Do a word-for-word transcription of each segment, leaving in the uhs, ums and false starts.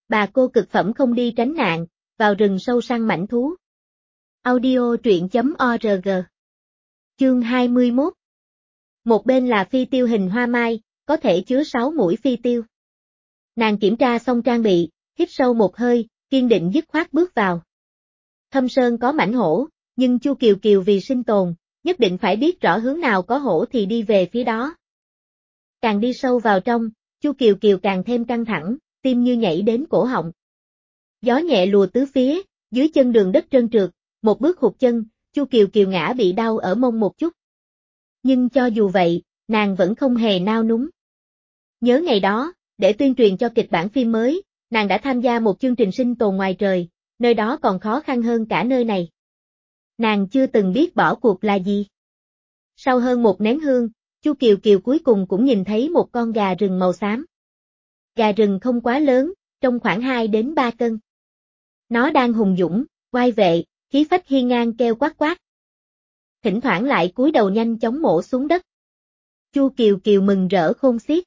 Bà cô cực phẩm không đi tránh nạn, vào rừng sâu săn mãnh thú. Audio truyện chấm org. Chương hai mươi mốt. Một bên là phi tiêu hình hoa mai, có thể chứa sáu mũi phi tiêu. Nàng kiểm tra xong trang bị, hít sâu một hơi, kiên định dứt khoát bước vào. Thâm sơn có mãnh hổ, nhưng Chu Kiều Kiều vì sinh tồn, nhất định phải biết rõ hướng nào có hổ thì đi về phía đó. Càng đi sâu vào trong, Chu Kiều Kiều càng thêm căng thẳng, tim như nhảy đến cổ họng. Gió nhẹ lùa tứ phía, dưới chân đường đất trơn trượt, một bước hụt chân, Chu Kiều Kiều ngã bị đau ở mông một chút. Nhưng cho dù vậy, nàng vẫn không hề nao núng. Nhớ ngày đó, để tuyên truyền cho kịch bản phim mới, nàng đã tham gia một chương trình sinh tồn ngoài trời, nơi đó còn khó khăn hơn cả nơi này. Nàng chưa từng biết bỏ cuộc là gì. Sau hơn một nén hương, Chu Kiều Kiều cuối cùng cũng nhìn thấy một con gà rừng màu xám. Gà rừng không quá lớn, trong khoảng hai đến ba cân. Nó đang hùng dũng, oai vệ, khí phách hiên ngang kêu quát quát. Thỉnh thoảng lại cúi đầu nhanh chóng mổ xuống đất. Chu Kiều Kiều mừng rỡ khôn xiết.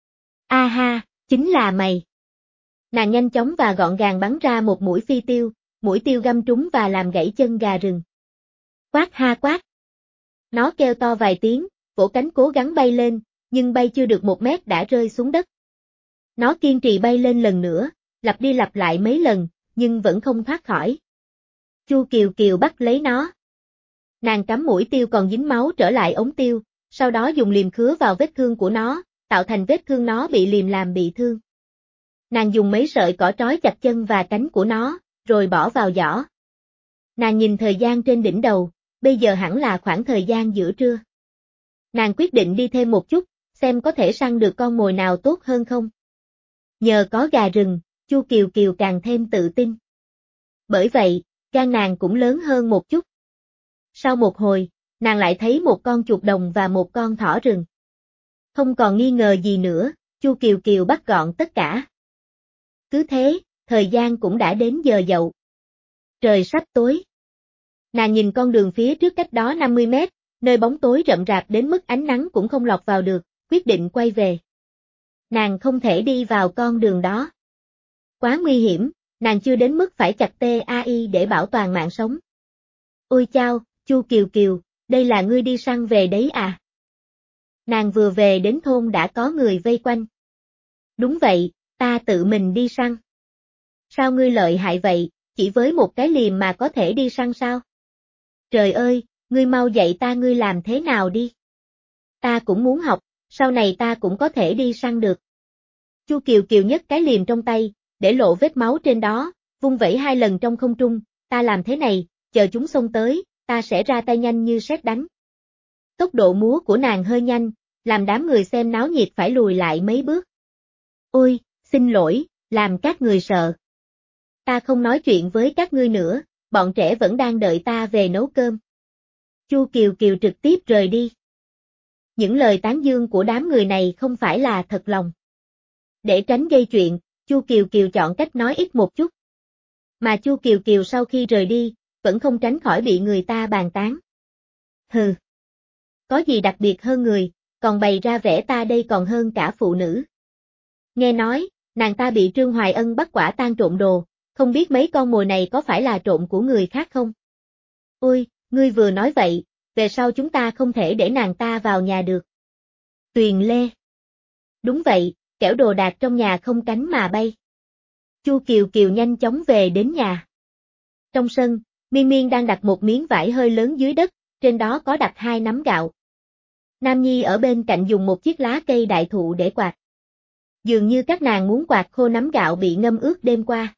A ha, chính là mày. Nàng nhanh chóng và gọn gàng bắn ra một mũi phi tiêu, mũi tiêu găm trúng và làm gãy chân gà rừng. Quát ha quát. Nó kêu to vài tiếng, vỗ cánh cố gắng bay lên, nhưng bay chưa được một mét đã rơi xuống đất. Nó kiên trì bay lên lần nữa, lặp đi lặp lại mấy lần, nhưng vẫn không thoát khỏi. Chu Kiều Kiều bắt lấy nó. Nàng cắm mũi tiêu còn dính máu trở lại ống tiêu, sau đó dùng liềm khứa vào vết thương của nó, tạo thành vết thương nó bị liềm làm bị thương. Nàng dùng mấy sợi cỏ trói chặt chân và cánh của nó, rồi bỏ vào giỏ. Nàng nhìn thời gian trên đỉnh đầu, bây giờ hẳn là khoảng thời gian giữa trưa. Nàng quyết định đi thêm một chút, xem có thể săn được con mồi nào tốt hơn không. Nhờ có gà rừng, Chu Kiều Kiều càng thêm tự tin. Bởi vậy, gan nàng cũng lớn hơn một chút. Sau một hồi, nàng lại thấy một con chuột đồng và một con thỏ rừng. Không còn nghi ngờ gì nữa, Chu Kiều Kiều bắt gọn tất cả. Cứ thế, thời gian cũng đã đến giờ dậu. Trời sắp tối. Nàng nhìn con đường phía trước cách đó năm mươi mét, nơi bóng tối rậm rạp đến mức ánh nắng cũng không lọt vào được, quyết định quay về. Nàng không thể đi vào con đường đó. Quá nguy hiểm, nàng chưa đến mức phải chặt tê a i để bảo toàn mạng sống. Ôi chao, Chu Kiều Kiều, đây là ngươi đi săn về đấy à? Nàng vừa về đến thôn đã có người vây quanh. Đúng vậy, ta tự mình đi săn. Sao ngươi lợi hại vậy, chỉ với một cái liềm mà có thể đi săn sao? Trời ơi, ngươi mau dạy ta ngươi làm thế nào đi. Ta cũng muốn học, sau này ta cũng có thể đi săn được. Chu Kiều Kiều nhấc cái liềm trong tay, để lộ vết máu trên đó, vung vẩy hai lần trong không trung, ta làm thế này, chờ chúng xông tới, ta sẽ ra tay nhanh như sét đánh. Tốc độ múa của nàng hơi nhanh, làm đám người xem náo nhiệt phải lùi lại mấy bước. Ôi, xin lỗi, làm các người sợ. Ta không nói chuyện với các ngươi nữa, bọn trẻ vẫn đang đợi ta về nấu cơm. Chu Kiều Kiều trực tiếp rời đi. Những lời tán dương của đám người này không phải là thật lòng. Để tránh gây chuyện, Chu Kiều Kiều chọn cách nói ít một chút. Mà Chu Kiều Kiều sau khi rời đi, vẫn không tránh khỏi bị người ta bàn tán. Hừ. Có gì đặc biệt hơn người, còn bày ra vẻ ta đây còn hơn cả phụ nữ. Nghe nói, nàng ta bị Trương Hoài Ân bắt quả tang trộm đồ, không biết mấy con mồi này có phải là trộm của người khác không? Ôi, ngươi vừa nói vậy, về sau chúng ta không thể để nàng ta vào nhà được. Tuyền Lê. Đúng vậy, kẻo đồ đạc trong nhà không cánh mà bay. Chu Kiều Kiều nhanh chóng về đến nhà. Trong sân, Miên Miên đang đặt một miếng vải hơi lớn dưới đất, trên đó có đặt hai nắm gạo. Nam Nhi ở bên cạnh dùng một chiếc lá cây đại thụ để quạt. Dường như các nàng muốn quạt khô nắm gạo bị ngâm ướt đêm qua.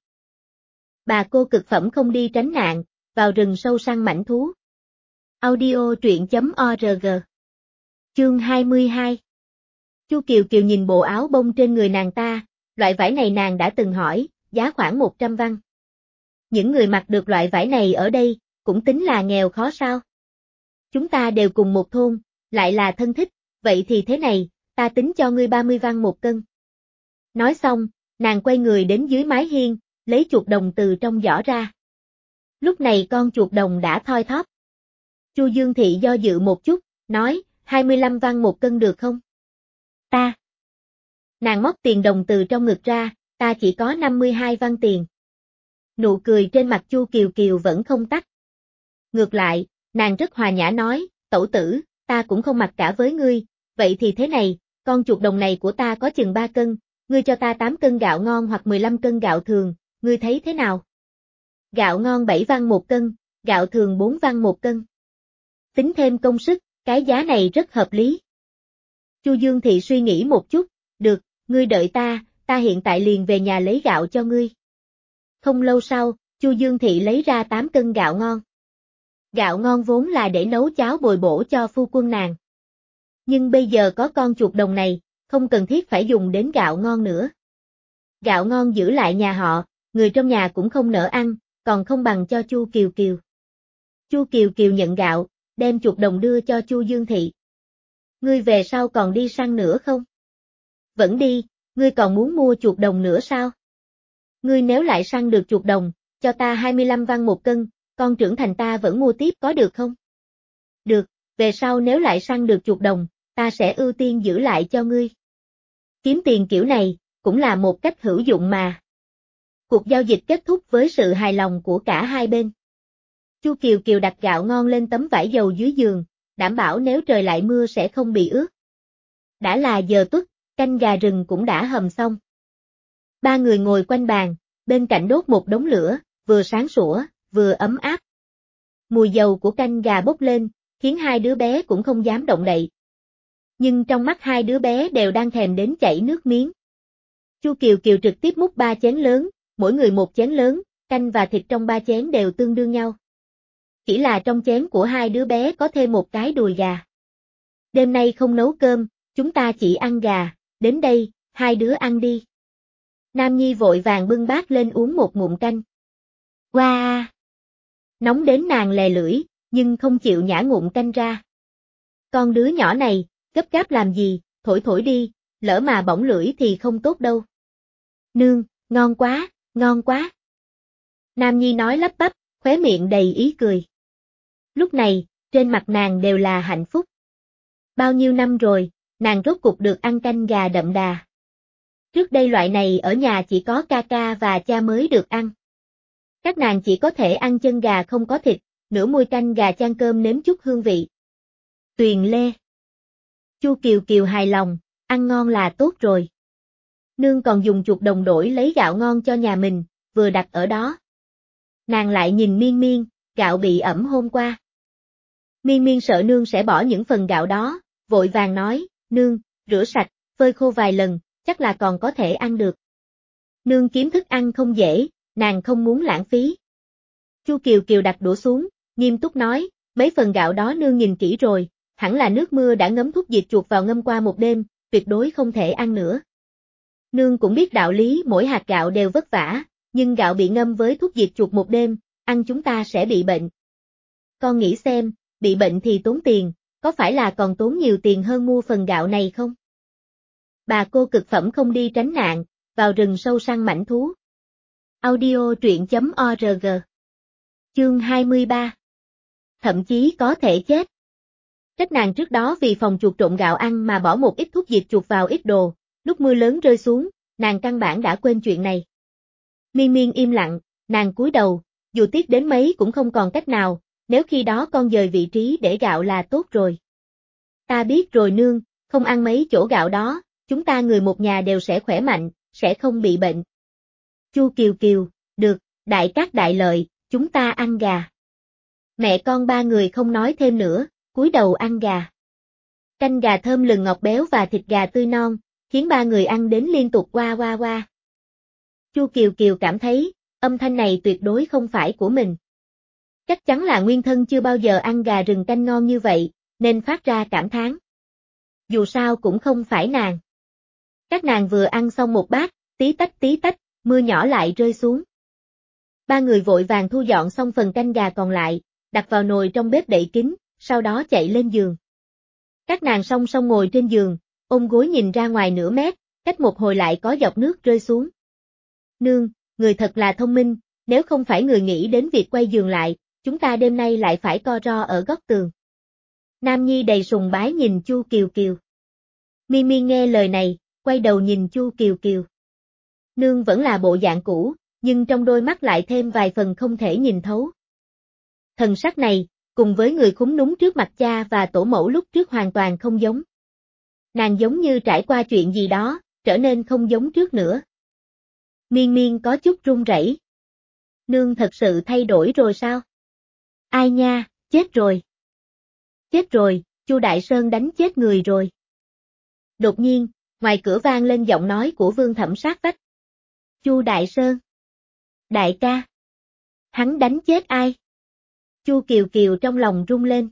Bà cô cực phẩm không đi tránh nạn, vào rừng sâu săn mãnh thú. Audio truyện chấm org. Chương hai mươi hai. Chu Kiều Kiều nhìn bộ áo bông trên người nàng ta, loại vải này nàng đã từng hỏi, giá khoảng một trăm văn. Những người mặc được loại vải này ở đây, cũng tính là nghèo khó sao? Chúng ta đều cùng một thôn, lại là thân thích, vậy thì thế này, ta tính cho ngươi ba mươi văn một cân. Nói xong, nàng quay người đến dưới mái hiên, lấy chuột đồng từ trong giỏ ra. Lúc này con chuột đồng đã thoi thóp. Chu Dương Thị do dự một chút, nói, hai mươi lăm văn một cân được không? Ta. Nàng móc tiền đồng từ trong ngực ra, ta chỉ có năm mươi hai văn tiền. Nụ cười trên mặt Chu Kiều Kiều vẫn không tắt. Ngược lại, nàng rất hòa nhã nói, tẩu tử, ta cũng không mặc cả với ngươi, vậy thì thế này, con chuột đồng này của ta có chừng ba cân, ngươi cho ta tám cân gạo ngon hoặc mười lăm cân gạo thường, ngươi thấy thế nào? Gạo ngon bảy văn một cân, gạo thường bốn văn một cân. Tính thêm công sức, cái giá này rất hợp lý. Chu Dương Thị suy nghĩ một chút, được, ngươi đợi ta, ta hiện tại liền về nhà lấy gạo cho ngươi. Không lâu sau, Chu Dương Thị lấy ra tám cân gạo ngon. Gạo ngon vốn là để nấu cháo bồi bổ cho phu quân nàng. Nhưng bây giờ có con chuột đồng này, không cần thiết phải dùng đến gạo ngon nữa. Gạo ngon giữ lại nhà họ, người trong nhà cũng không nỡ ăn, còn không bằng cho Chu Kiều Kiều. Chu Kiều Kiều nhận gạo, đem chuột đồng đưa cho Chu Dương Thị. Ngươi về sau còn đi săn nữa không? Vẫn đi, ngươi còn muốn mua chuột đồng nữa sao? Ngươi nếu lại săn được chuột đồng, cho ta hai mươi lăm văn một cân, con trưởng thành ta vẫn mua tiếp có được không? Được, về sau nếu lại săn được chuột đồng, ta sẽ ưu tiên giữ lại cho ngươi. Kiếm tiền kiểu này, cũng là một cách hữu dụng mà. Cuộc giao dịch kết thúc với sự hài lòng của cả hai bên. Chu Kiều Kiều đặt gạo ngon lên tấm vải dầu dưới giường, đảm bảo nếu trời lại mưa sẽ không bị ướt. Đã là giờ tuất, canh gà rừng cũng đã hầm xong. Ba người ngồi quanh bàn, bên cạnh đốt một đống lửa, vừa sáng sủa, vừa ấm áp. Mùi dầu của canh gà bốc lên, khiến hai đứa bé cũng không dám động đậy. Nhưng trong mắt hai đứa bé đều đang thèm đến chảy nước miếng. Chu Kiều Kiều trực tiếp múc ba chén lớn, mỗi người một chén lớn, canh và thịt trong ba chén đều tương đương nhau. Chỉ là trong chén của hai đứa bé có thêm một cái đùi gà. Đêm nay không nấu cơm, chúng ta chỉ ăn gà, đến đây, hai đứa ăn đi. Nam Nhi vội vàng bưng bát lên uống một ngụm canh. Wow! Nóng đến nàng lè lưỡi, nhưng không chịu nhả ngụm canh ra. Con đứa nhỏ này, gấp gáp làm gì, thổi thổi đi, lỡ mà bỏng lưỡi thì không tốt đâu. Nương, ngon quá, ngon quá. Nam Nhi nói lắp bắp, khóe miệng đầy ý cười. Lúc này, trên mặt nàng đều là hạnh phúc. Bao nhiêu năm rồi, nàng rốt cục được ăn canh gà đậm đà. Trước đây loại này ở nhà chỉ có ca ca và cha mới được ăn. Các nàng chỉ có thể ăn chân gà không có thịt, nửa muôi canh gà chan cơm nếm chút hương vị. Tuyền Lê. Chu Kiều Kiều hài lòng, ăn ngon là tốt rồi. Nương còn dùng chuột đồng đổi lấy gạo ngon cho nhà mình, vừa đặt ở đó. Nàng lại nhìn Miên Miên, gạo bị ẩm hôm qua. Miên Miên sợ nương sẽ bỏ những phần gạo đó, vội vàng nói, nương, rửa sạch, phơi khô vài lần, chắc là còn có thể ăn được. Nương kiếm thức ăn không dễ, nàng không muốn lãng phí. Chu Kiều Kiều đặt đũa xuống, nghiêm túc nói, mấy phần gạo đó nương nhìn kỹ rồi, hẳn là nước mưa đã ngấm thuốc diệt chuột vào ngâm qua một đêm, tuyệt đối không thể ăn nữa. Nương cũng biết đạo lý mỗi hạt gạo đều vất vả, nhưng gạo bị ngâm với thuốc diệt chuột một đêm, ăn chúng ta sẽ bị bệnh. Con nghĩ xem, bị bệnh thì tốn tiền, có phải là còn tốn nhiều tiền hơn mua phần gạo này không? Bà cô cực phẩm không đi tránh nạn, vào rừng sâu săn mãnh thú. Audio truyện chấm org. Chương hai mươi ba. Thậm chí có thể chết. Trách nàng trước đó vì phòng chuột trộn gạo ăn mà bỏ một ít thuốc diệt chuột vào ít đồ, lúc mưa lớn rơi xuống, nàng căn bản đã quên chuyện này. Miên Miên im lặng, nàng cúi đầu, dù tiếc đến mấy cũng không còn cách nào, nếu khi đó con dời vị trí để gạo là tốt rồi. Ta biết rồi nương, không ăn mấy chỗ gạo đó, chúng ta người một nhà đều sẽ khỏe mạnh, sẽ không bị bệnh. Chu Kiều Kiều, được, đại cát đại lợi, chúng ta ăn gà. Mẹ con ba người không nói thêm nữa, cúi đầu ăn gà. Canh gà thơm lừng ngọt béo và thịt gà tươi non, khiến ba người ăn đến liên tục qua qua qua. Chu Kiều Kiều cảm thấy, âm thanh này tuyệt đối không phải của mình. Chắc chắn là nguyên thân chưa bao giờ ăn gà rừng canh ngon như vậy, nên phát ra cảm thán. Dù sao cũng không phải nàng. Các nàng vừa ăn xong một bát, tí tách tí tách, mưa nhỏ lại rơi xuống. Ba người vội vàng thu dọn xong phần canh gà còn lại, đặt vào nồi trong bếp đậy kín, sau đó chạy lên giường. Các nàng song song ngồi trên giường, ôm gối nhìn ra ngoài nửa mét, cách một hồi lại có giọt nước rơi xuống. Nương, người thật là thông minh, nếu không phải người nghĩ đến việc quay giường lại, chúng ta đêm nay lại phải co ro ở góc tường. Nam Nhi đầy sùng bái nhìn Chu Kiều Kiều. Miên Miên nghe lời này, quay đầu nhìn Chu Kiều Kiều. Nương vẫn là bộ dạng cũ, nhưng trong đôi mắt lại thêm vài phần không thể nhìn thấu. Thần sắc này, cùng với người khúm núm trước mặt cha và tổ mẫu lúc trước hoàn toàn không giống. Nàng giống như trải qua chuyện gì đó, trở nên không giống trước nữa. Miên Miên có chút run rẩy. Nương thật sự thay đổi rồi sao? Ai nha, chết rồi. Chết rồi, Chu Đại Sơn đánh chết người rồi. Đột nhiên, ngoài cửa vang lên giọng nói của Vương Thẩm sát vách. Chu Đại Sơn. Đại ca. Hắn đánh chết ai? Chu Kiều Kiều trong lòng rung lên.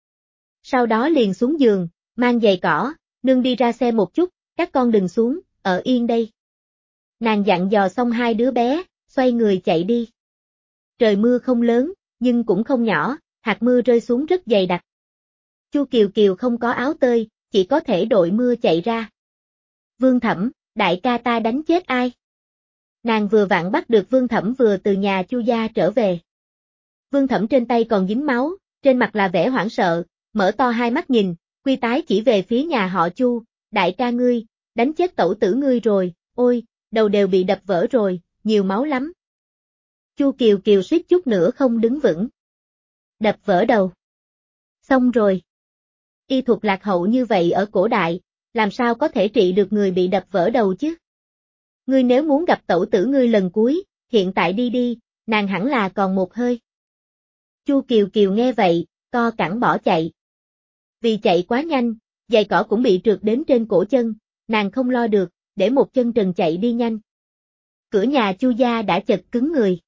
Sau đó liền xuống giường, mang giày cỏ, nương đi ra xe một chút, các con đừng xuống, ở yên đây. Nàng dặn dò xong hai đứa bé, xoay người chạy đi. Trời mưa không lớn, nhưng cũng không nhỏ, hạt mưa rơi xuống rất dày đặc. Chu Kiều Kiều không có áo tơi, chỉ có thể đội mưa chạy ra. Vương Thẩm, đại ca ta đánh chết ai? Nàng vừa vặn bắt được Vương Thẩm vừa từ nhà Chu gia trở về. Vương Thẩm trên tay còn dính máu, trên mặt là vẻ hoảng sợ, mở to hai mắt nhìn, quy tái chỉ về phía nhà họ Chu, đại ca ngươi, đánh chết tẩu tử ngươi rồi, ôi, đầu đều bị đập vỡ rồi, nhiều máu lắm. Chu Kiều Kiều suýt chút nữa không đứng vững. Đập vỡ đầu. Xong rồi. Y thuật lạc hậu như vậy ở cổ đại, làm sao có thể trị được người bị đập vỡ đầu chứ? Ngươi nếu muốn gặp tẩu tử ngươi lần cuối, hiện tại đi đi, nàng hẳn là còn một hơi. Chu Kiều Kiều nghe vậy, co cẳng bỏ chạy. Vì chạy quá nhanh, giày cỏ cũng bị trượt đến trên cổ chân, nàng không lo được, để một chân trần chạy đi nhanh. Cửa nhà Chu gia đã chật cứng người.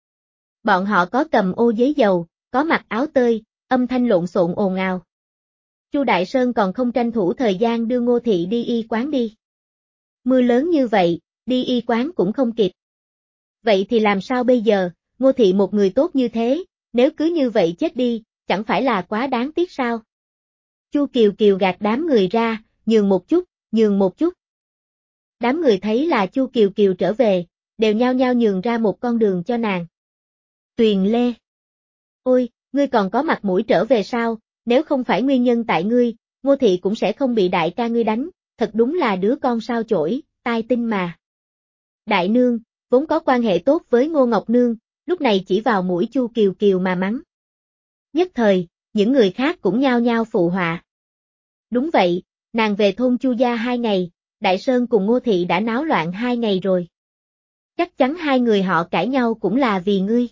Bọn họ có cầm ô giấy dầu, có mặc áo tơi, âm thanh lộn xộn ồn ào. Chu Đại Sơn còn không tranh thủ thời gian đưa Ngô Thị đi y quán đi. Mưa lớn như vậy, đi y quán cũng không kịp. Vậy thì làm sao bây giờ, Ngô Thị một người tốt như thế, nếu cứ như vậy chết đi, chẳng phải là quá đáng tiếc sao? Chu Kiều Kiều gạt đám người ra, nhường một chút, nhường một chút. Đám người thấy là Chu Kiều Kiều trở về, đều nhao nhao nhường ra một con đường cho nàng. Tuyền Lê. Ôi, ngươi còn có mặt mũi trở về sao, nếu không phải nguyên nhân tại ngươi, Ngô Thị cũng sẽ không bị đại ca ngươi đánh, thật đúng là đứa con sao chổi, tai tinh mà. Đại nương, vốn có quan hệ tốt với Ngô Ngọc Nương, lúc này chỉ vào mũi Chu Kiều Kiều mà mắng. Nhất thời, những người khác cũng nhao nhao phụ họa. Đúng vậy, nàng về thôn Chu gia hai ngày, Đại Sơn cùng Ngô Thị đã náo loạn hai ngày rồi. Chắc chắn hai người họ cãi nhau cũng là vì ngươi.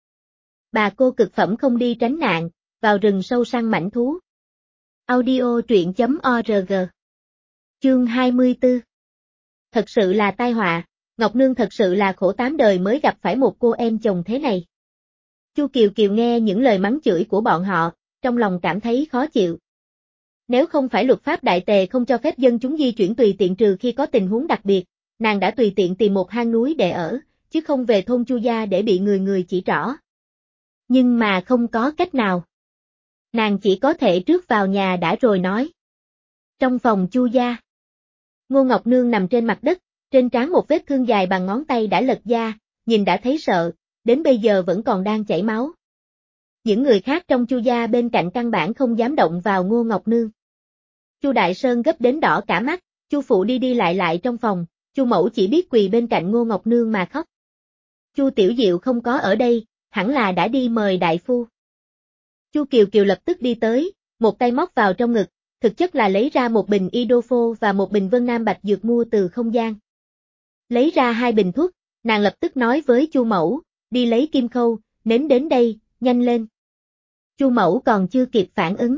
Bà cô cực phẩm không đi tránh nạn, vào rừng sâu săn mãnh thú. Audio truyện chấm org. Chương hai mươi tư. Thật sự là tai họa, Ngọc Nương thật sự là khổ tám đời mới gặp phải một cô em chồng thế này. Chu Kiều Kiều nghe những lời mắng chửi của bọn họ, trong lòng cảm thấy khó chịu. Nếu không phải luật pháp đại tề không cho phép dân chúng di chuyển tùy tiện trừ khi có tình huống đặc biệt, nàng đã tùy tiện tìm một hang núi để ở, chứ không về thôn Chu gia để bị người người chỉ trỏ. Nhưng mà không có cách nào. Nàng chỉ có thể trước vào nhà đã rồi nói. Trong phòng Chu gia, Ngô Ngọc Nương nằm trên mặt đất, trên trán một vết thương dài bằng ngón tay đã lật da, nhìn đã thấy sợ, đến bây giờ vẫn còn đang chảy máu. Những người khác trong Chu gia bên cạnh căn bản không dám động vào Ngô Ngọc Nương. Chu Đại Sơn gấp đến đỏ cả mắt, Chu phụ đi đi lại lại trong phòng, Chu mẫu chỉ biết quỳ bên cạnh Ngô Ngọc Nương mà khóc. Chu Tiểu Diệu không có ở đây, hẳn là đã đi mời đại phu. Chu Kiều Kiều lập tức đi tới, một tay móc vào trong ngực, thực chất là lấy ra một bình Idofo và một bình Vân Nam Bạch Dược mua từ không gian. Lấy ra hai bình thuốc, nàng lập tức nói với Chu mẫu, đi lấy kim khâu, nến đến đây, nhanh lên. Chu mẫu còn chưa kịp phản ứng.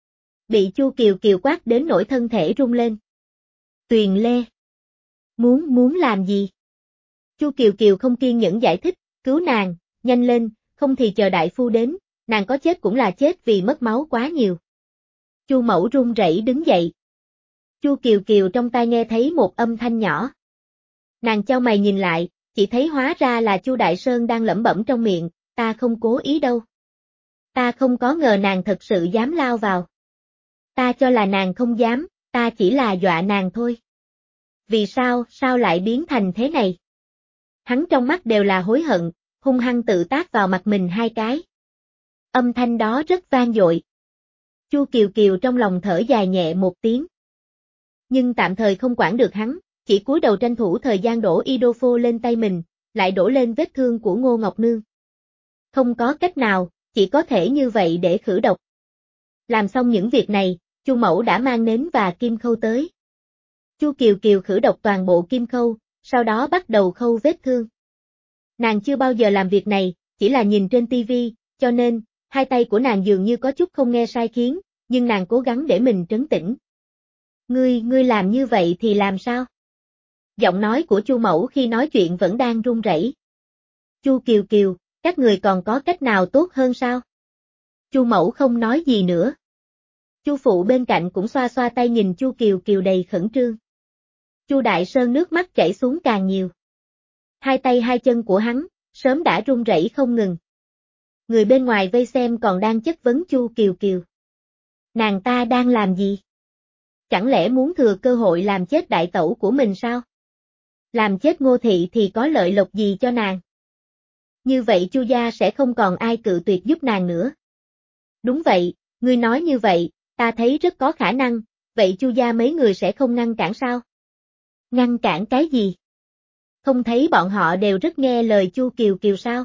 Bị Chu Kiều Kiều quát đến nỗi thân thể rung lên. Tuyền Lê. Muốn muốn làm gì? Chu Kiều Kiều không kiên nhẫn giải thích, cứu nàng, nhanh lên, không thì chờ đại phu đến, nàng có chết cũng là chết vì mất máu quá nhiều. Chu mẫu run rẩy đứng dậy. Chu Kiều Kiều trong tai nghe thấy một âm thanh nhỏ. Nàng chau mày nhìn lại, chỉ thấy hóa ra là Chu Đại Sơn đang lẩm bẩm trong miệng, ta không cố ý đâu. Ta không có ngờ nàng thật sự dám lao vào. Ta cho là nàng không dám, ta chỉ là dọa nàng thôi. Vì sao, sao lại biến thành thế này? Hắn trong mắt đều là hối hận, hung hăng tự tát vào mặt mình hai cái. Âm thanh đó rất vang dội. Chu Kiều Kiều trong lòng thở dài nhẹ một tiếng. Nhưng tạm thời không quản được hắn, chỉ cúi đầu tranh thủ thời gian đổ Idofo lên tay mình, lại đổ lên vết thương của Ngô Ngọc Nương. Không có cách nào, chỉ có thể như vậy để khử độc. Làm xong những việc này, Chu Mẫu đã mang nến và kim khâu tới. Chu Kiều Kiều khử độc toàn bộ kim khâu, sau đó bắt đầu khâu vết thương. Nàng chưa bao giờ làm việc này, chỉ là nhìn trên tivi, cho nên, hai tay của nàng dường như có chút không nghe sai khiến, nhưng nàng cố gắng để mình trấn tĩnh. Ngươi, ngươi làm như vậy thì làm sao? Giọng nói của Chu Mẫu khi nói chuyện vẫn đang run rẩy. Chu Kiều Kiều, các người còn có cách nào tốt hơn sao? Chu Mẫu không nói gì nữa. Chu Phụ bên cạnh cũng xoa xoa tay nhìn Chu Kiều Kiều đầy khẩn trương. Chu Đại Sơn nước mắt chảy xuống càng nhiều. Hai tay hai chân của hắn, sớm đã run rẩy không ngừng. Người bên ngoài vây xem còn đang chất vấn Chu Kiều Kiều. Nàng ta đang làm gì? Chẳng lẽ muốn thừa cơ hội làm chết đại tẩu của mình sao? Làm chết Ngô Thị thì có lợi lộc gì cho nàng? Như vậy Chu gia sẽ không còn ai cự tuyệt giúp nàng nữa. Đúng vậy, ngươi nói như vậy, ta thấy rất có khả năng, vậy Chu gia mấy người sẽ không ngăn cản sao? Ngăn cản cái gì? Không thấy bọn họ đều rất nghe lời Chu Kiều Kiều sao?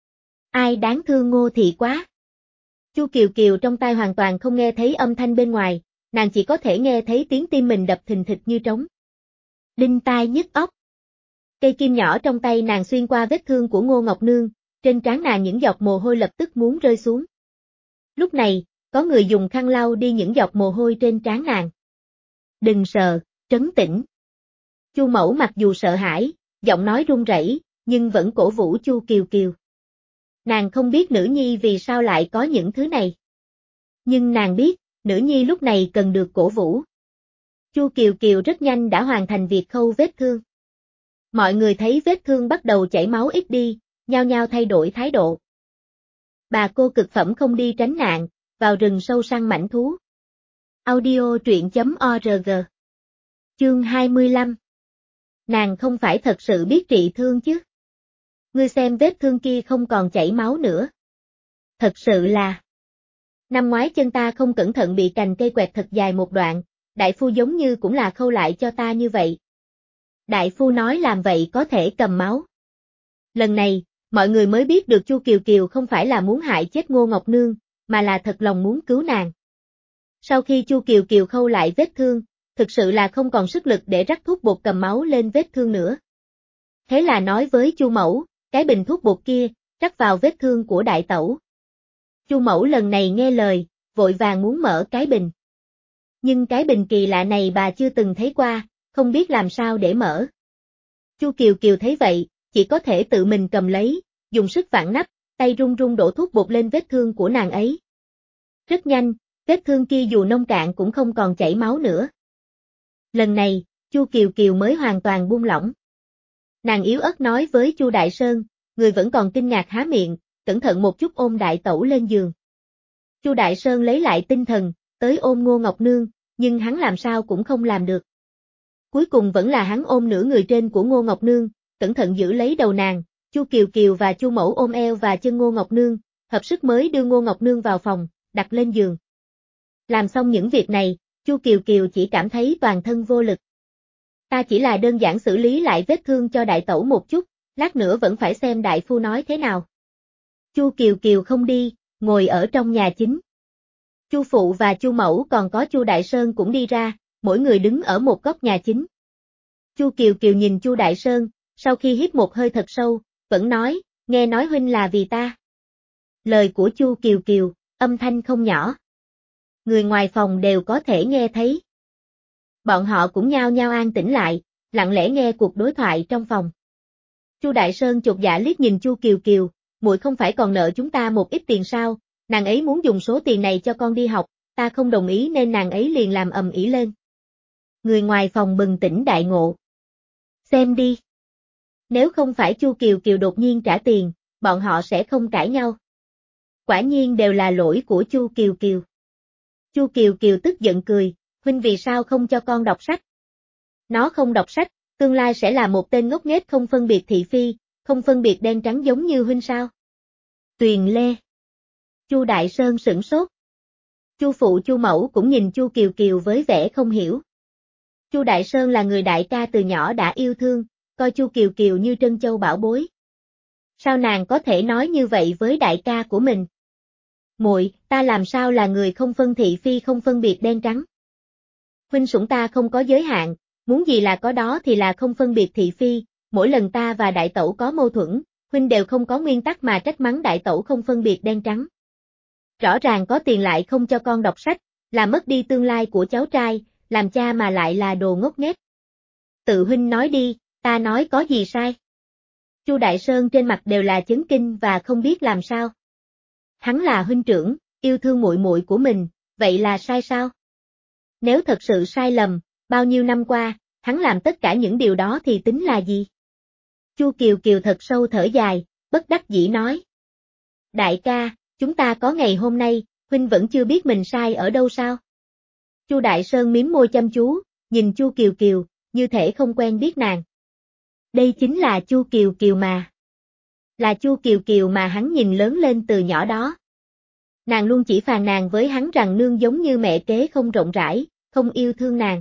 Ai đáng thương Ngô Thị quá? Chu Kiều Kiều trong tai hoàn toàn không nghe thấy âm thanh bên ngoài, nàng chỉ có thể nghe thấy tiếng tim mình đập thình thịch như trống. Đinh tai nhức óc. Cây kim nhỏ trong tay nàng xuyên qua vết thương của Ngô Ngọc Nương, trên trán nàng những giọt mồ hôi lập tức muốn rơi xuống. Lúc này, có người dùng khăn lau đi những giọt mồ hôi trên trán nàng. Đừng sợ, trấn tĩnh. Chu Mẫu mặc dù sợ hãi, giọng nói run rẩy, nhưng vẫn cổ vũ Chu Kiều Kiều. Nàng không biết nữ nhi vì sao lại có những thứ này. Nhưng nàng biết, nữ nhi lúc này cần được cổ vũ. Chu Kiều Kiều rất nhanh đã hoàn thành việc khâu vết thương. Mọi người thấy vết thương bắt đầu chảy máu ít đi, nhao nhao thay đổi thái độ. Bà cô cực phẩm không đi tránh nạn, vào rừng sâu săn mãnh thú. Audio truyện chấm org. Chương hai mươi lăm. Nàng không phải thật sự biết trị thương chứ? Ngươi xem vết thương kia không còn chảy máu nữa. Thật sự là... Năm ngoái chân ta không cẩn thận bị cành cây quẹt thật dài một đoạn, đại phu giống như cũng là khâu lại cho ta như vậy. Đại phu nói làm vậy có thể cầm máu. Lần này, mọi người mới biết được Chu Kiều Kiều không phải là muốn hại chết Ngô Ngọc Nương, mà là thật lòng muốn cứu nàng. Sau khi Chu Kiều Kiều khâu lại vết thương, thực sự là không còn sức lực để rắc thuốc bột cầm máu lên vết thương nữa. Thế là nói với Chu Mẫu, cái bình thuốc bột kia, rắc vào vết thương của đại tẩu. Chu Mẫu lần này nghe lời, vội vàng muốn mở cái bình. Nhưng cái bình kỳ lạ này bà chưa từng thấy qua, không biết làm sao để mở. Chu Kiều Kiều thấy vậy, chỉ có thể tự mình cầm lấy, dùng sức vặn nắp, tay run run đổ thuốc bột lên vết thương của nàng ấy. Rất nhanh, vết thương kia dù nông cạn cũng không còn chảy máu nữa. Lần này, Chu Kiều Kiều mới hoàn toàn buông lỏng. Nàng yếu ớt nói với Chu Đại Sơn, người vẫn còn kinh ngạc há miệng, cẩn thận một chút ôm đại tẩu lên giường. Chu Đại Sơn lấy lại tinh thần, tới ôm Ngô Ngọc Nương, nhưng hắn làm sao cũng không làm được. Cuối cùng vẫn là hắn ôm nửa người trên của Ngô Ngọc Nương, cẩn thận giữ lấy đầu nàng, Chu Kiều Kiều và Chu Mẫu ôm eo và chân Ngô Ngọc Nương, hợp sức mới đưa Ngô Ngọc Nương vào phòng, đặt lên giường. Làm xong những việc này, Chu Kiều Kiều chỉ cảm thấy toàn thân vô lực. Ta chỉ là đơn giản xử lý lại vết thương cho đại tẩu một chút, lát nữa vẫn phải xem đại phu nói thế nào. Chu Kiều Kiều không đi, ngồi ở trong nhà chính. Chu Phụ và Chu Mẫu còn có Chu Đại Sơn cũng đi ra, mỗi người đứng ở một góc nhà chính. Chu Kiều Kiều nhìn Chu Đại Sơn, sau khi hít một hơi thật sâu, vẫn nói, nghe nói huynh là vì ta. Lời của Chu Kiều Kiều, âm thanh không nhỏ. Người ngoài phòng đều có thể nghe thấy. Bọn họ cũng nhao nhao an tĩnh lại, lặng lẽ nghe cuộc đối thoại trong phòng. Chu Đại Sơn chột dạ liếc nhìn Chu Kiều Kiều, muội không phải còn nợ chúng ta một ít tiền sao, nàng ấy muốn dùng số tiền này cho con đi học, ta không đồng ý nên nàng ấy liền làm ầm ĩ lên. Người ngoài phòng bừng tỉnh đại ngộ. Xem đi. Nếu không phải Chu Kiều Kiều đột nhiên trả tiền, bọn họ sẽ không cãi nhau. Quả nhiên đều là lỗi của Chu Kiều Kiều. Chu Kiều Kiều tức giận cười, huynh vì sao không cho con đọc sách? Nó không đọc sách, tương lai sẽ là một tên ngốc nghếch không phân biệt thị phi, không phân biệt đen trắng giống như huynh sao? Tuyền Lê. Chu Đại Sơn sửng sốt. Chu Phụ Chu Mẫu cũng nhìn Chu Kiều Kiều với vẻ không hiểu. Chu Đại Sơn là người đại ca từ nhỏ đã yêu thương, coi Chu Kiều Kiều như trân châu bảo bối. Sao nàng có thể nói như vậy với đại ca của mình? Muội, ta làm sao là người không phân thị phi không phân biệt đen trắng? Huynh sủng ta không có giới hạn, muốn gì là có đó thì là không phân biệt thị phi, mỗi lần ta và đại tẩu có mâu thuẫn, huynh đều không có nguyên tắc mà trách mắng đại tẩu không phân biệt đen trắng. Rõ ràng có tiền lại không cho con đọc sách, làm mất đi tương lai của cháu trai, làm cha mà lại là đồ ngốc nghếch. Tự huynh nói đi, ta nói có gì sai? Chu Đại Sơn trên mặt đều là chấn kinh và không biết làm sao. Hắn là huynh trưởng, yêu thương muội muội của mình, vậy là sai sao? Nếu thật sự sai lầm, bao nhiêu năm qua, hắn làm tất cả những điều đó thì tính là gì? Chu Kiều Kiều thật sâu thở dài, bất đắc dĩ nói. Đại ca, chúng ta có ngày hôm nay, huynh vẫn chưa biết mình sai ở đâu sao? Chu Đại Sơn mím môi chăm chú, nhìn Chu Kiều Kiều, như thể không quen biết nàng. Đây chính là Chu Kiều Kiều mà. Là Chu Kiều Kiều mà hắn nhìn lớn lên từ nhỏ đó. Nàng luôn chỉ phàn nàn với hắn rằng nương giống như mẹ kế không rộng rãi, không yêu thương nàng.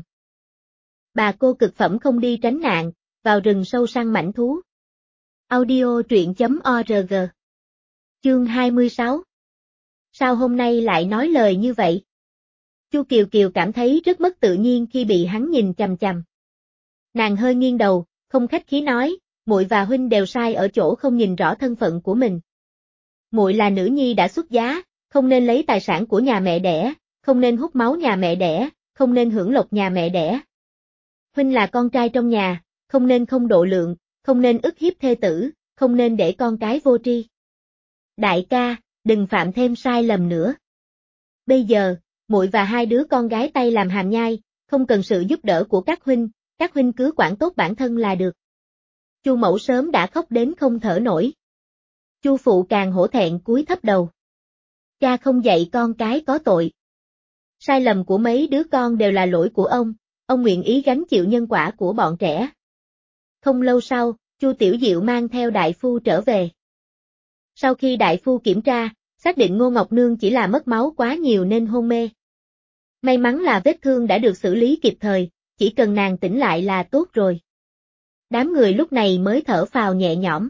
Bà cô cực phẩm không đi tránh nạn, vào rừng sâu săn mãnh thú. Audio truyện chấm org. Chương hai mươi sáu. Sao hôm nay lại nói lời như vậy? Chu Kiều Kiều cảm thấy rất mất tự nhiên khi bị hắn nhìn chằm chằm. Nàng hơi nghiêng đầu, không khách khí nói, muội và huynh đều sai ở chỗ không nhìn rõ thân phận của mình. Muội là nữ nhi đã xuất giá, không nên lấy tài sản của nhà mẹ đẻ, không nên hút máu nhà mẹ đẻ, không nên hưởng lộc nhà mẹ đẻ. Huynh là con trai trong nhà, không nên không độ lượng, không nên ức hiếp thê tử, không nên để con cái vô tri. Đại ca, đừng phạm thêm sai lầm nữa. Bây giờ, muội và hai đứa con gái tay làm hàm nhai, không cần sự giúp đỡ của các huynh, các huynh cứ quản tốt bản thân là được. Chu mẫu sớm đã khóc đến không thở nổi. Chu phụ càng hổ thẹn cúi thấp đầu. Cha không dạy con cái có tội. Sai lầm của mấy đứa con đều là lỗi của ông, ông nguyện ý gánh chịu nhân quả của bọn trẻ. Không lâu sau, Chu Tiểu Diệu mang theo đại phu trở về. Sau khi đại phu kiểm tra, xác định Ngô Ngọc Nương chỉ là mất máu quá nhiều nên hôn mê. May mắn là vết thương đã được xử lý kịp thời, chỉ cần nàng tỉnh lại là tốt rồi. Đám người lúc này mới thở phào nhẹ nhõm.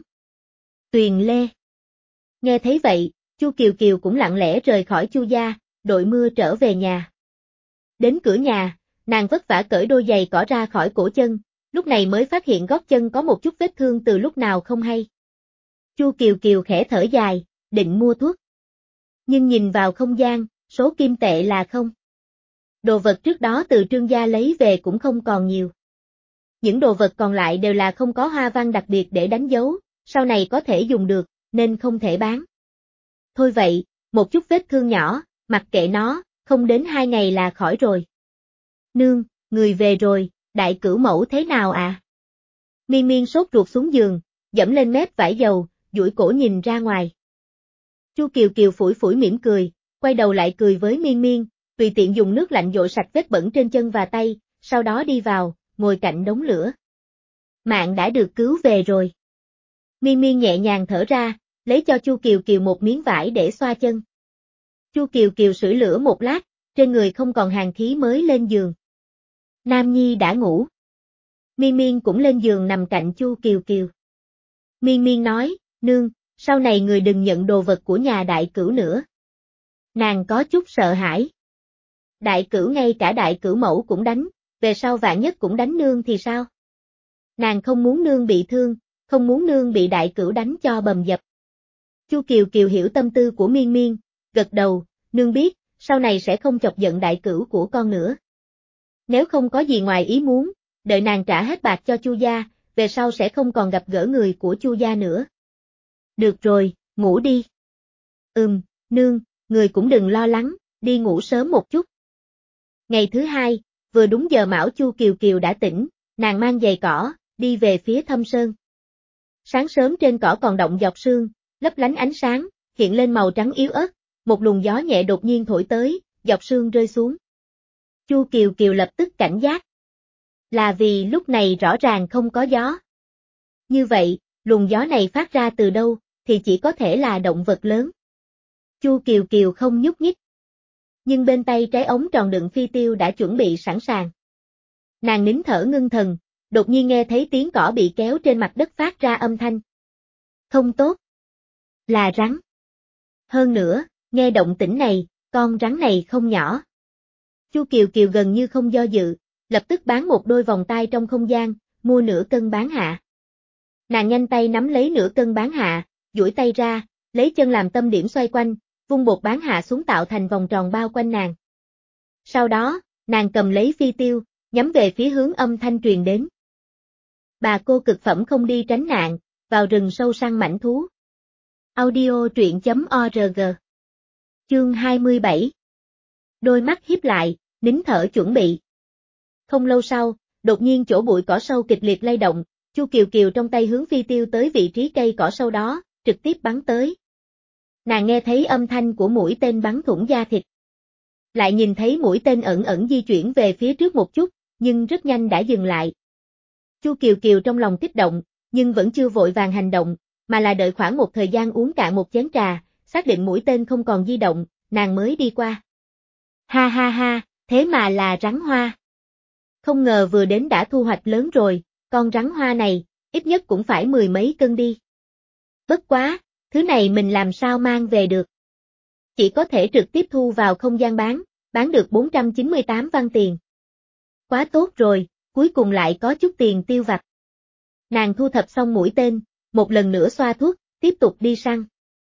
Tuyền Lê. Nghe thấy vậy, Chu Kiều Kiều cũng lặng lẽ rời khỏi Chu gia, đội mưa trở về nhà. Đến cửa nhà, nàng vất vả cởi đôi giày cỏ ra khỏi cổ chân, lúc này mới phát hiện gót chân có một chút vết thương từ lúc nào không hay. Chu Kiều Kiều khẽ thở dài, định mua thuốc. Nhưng nhìn vào không gian, số kim tệ là không. Đồ vật trước đó từ Trương gia lấy về cũng không còn nhiều. Những đồ vật còn lại đều là không có hoa văn đặc biệt để đánh dấu, sau này có thể dùng được, nên không thể bán. Thôi vậy, một chút vết thương nhỏ, mặc kệ nó, không đến hai ngày là khỏi rồi. Nương, người về rồi, đại cửu mẫu thế nào à? Miên Miên sốt ruột xuống giường, dẫm lên mép vải dầu, duỗi cổ nhìn ra ngoài. Chu Kiều Kiều phủi phủi mỉm cười, quay đầu lại cười với Miên Miên, tùy tiện dùng nước lạnh dội sạch vết bẩn trên chân và tay, sau đó đi vào, ngồi cạnh đống lửa. Mạng đã được cứu về rồi. Miên Miên nhẹ nhàng thở ra, lấy cho Chu Kiều Kiều một miếng vải để xoa chân. Chu Kiều Kiều sưởi lửa một lát, trên người không còn hàn khí mới lên giường. Nam Nhi đã ngủ. Miên Miên cũng lên giường nằm cạnh Chu Kiều Kiều. Miên Miên nói, nương, sau này người đừng nhận đồ vật của nhà đại cửu nữa. Nàng có chút sợ hãi. Đại cửu ngay cả đại cửu mẫu cũng đánh, về sau vạn nhất cũng đánh nương thì sao? Nàng không muốn nương bị thương, không muốn nương bị đại cửu đánh cho bầm dập. Chu Kiều Kiều hiểu tâm tư của Miên Miên, gật đầu, nương biết, sau này sẽ không chọc giận đại cửu của con nữa. Nếu không có gì ngoài ý muốn, đợi nàng trả hết bạc cho Chu gia, về sau sẽ không còn gặp gỡ người của Chu gia nữa. Được rồi, ngủ đi. Ừm, nương, người cũng đừng lo lắng, đi ngủ sớm một chút. Ngày thứ hai, vừa đúng giờ mão Chu Kiều Kiều đã tỉnh, nàng mang giày cỏ, đi về phía Thâm Sơn. Sáng sớm trên cỏ còn đọng dọc sương, lấp lánh ánh sáng, hiện lên màu trắng yếu ớt, một luồng gió nhẹ đột nhiên thổi tới, dọc sương rơi xuống. Chu Kiều Kiều lập tức cảnh giác. Là vì lúc này rõ ràng không có gió. Như vậy, luồng gió này phát ra từ đâu, thì chỉ có thể là động vật lớn. Chu Kiều Kiều không nhúc nhích. Nhưng bên tay trái ống tròn đựng phi tiêu đã chuẩn bị sẵn sàng. Nàng nín thở ngưng thần, đột nhiên nghe thấy tiếng cỏ bị kéo trên mặt đất phát ra âm thanh. Không tốt. Là rắn. Hơn nữa, nghe động tĩnh này, con rắn này không nhỏ. Chu Kiều Kiều gần như không do dự, lập tức bán một đôi vòng tay trong không gian, mua nửa cân bán hạ. Nàng nhanh tay nắm lấy nửa cân bán hạ, duỗi tay ra, lấy chân làm tâm điểm xoay quanh, vung bột bán hạ xuống tạo thành vòng tròn bao quanh nàng. Sau đó, nàng cầm lấy phi tiêu, nhắm về phía hướng âm thanh truyền đến. Bà cô cực phẩm không đi tránh nạn, vào rừng sâu săn mãnh thú. Audio truyện chấm org. Chương hai mươi bảy. Đôi mắt híp lại, nín thở chuẩn bị. Không lâu sau, đột nhiên chỗ bụi cỏ sâu kịch liệt lay động, Chu Kiều Kiều trong tay hướng phi tiêu tới vị trí cây cỏ sâu đó, trực tiếp bắn tới. Nàng nghe thấy âm thanh của mũi tên bắn thủng da thịt. Lại nhìn thấy mũi tên ẩn ẩn di chuyển về phía trước một chút, nhưng rất nhanh đã dừng lại. Chu Kiều Kiều trong lòng kích động, nhưng vẫn chưa vội vàng hành động, mà là đợi khoảng một thời gian uống cạn một chén trà, xác định mũi tên không còn di động, nàng mới đi qua. Ha ha ha, thế mà là rắn hoa. Không ngờ vừa đến đã thu hoạch lớn rồi, con rắn hoa này, ít nhất cũng phải mười mấy cân đi. Bất quá, thứ này mình làm sao mang về được. Chỉ có thể trực tiếp thu vào không gian bán, bán được bốn trăm chín mươi tám văn tiền. Quá tốt rồi, cuối cùng lại có chút tiền tiêu vặt. Nàng thu thập xong mũi tên, một lần nữa xoa thuốc, tiếp tục đi săn.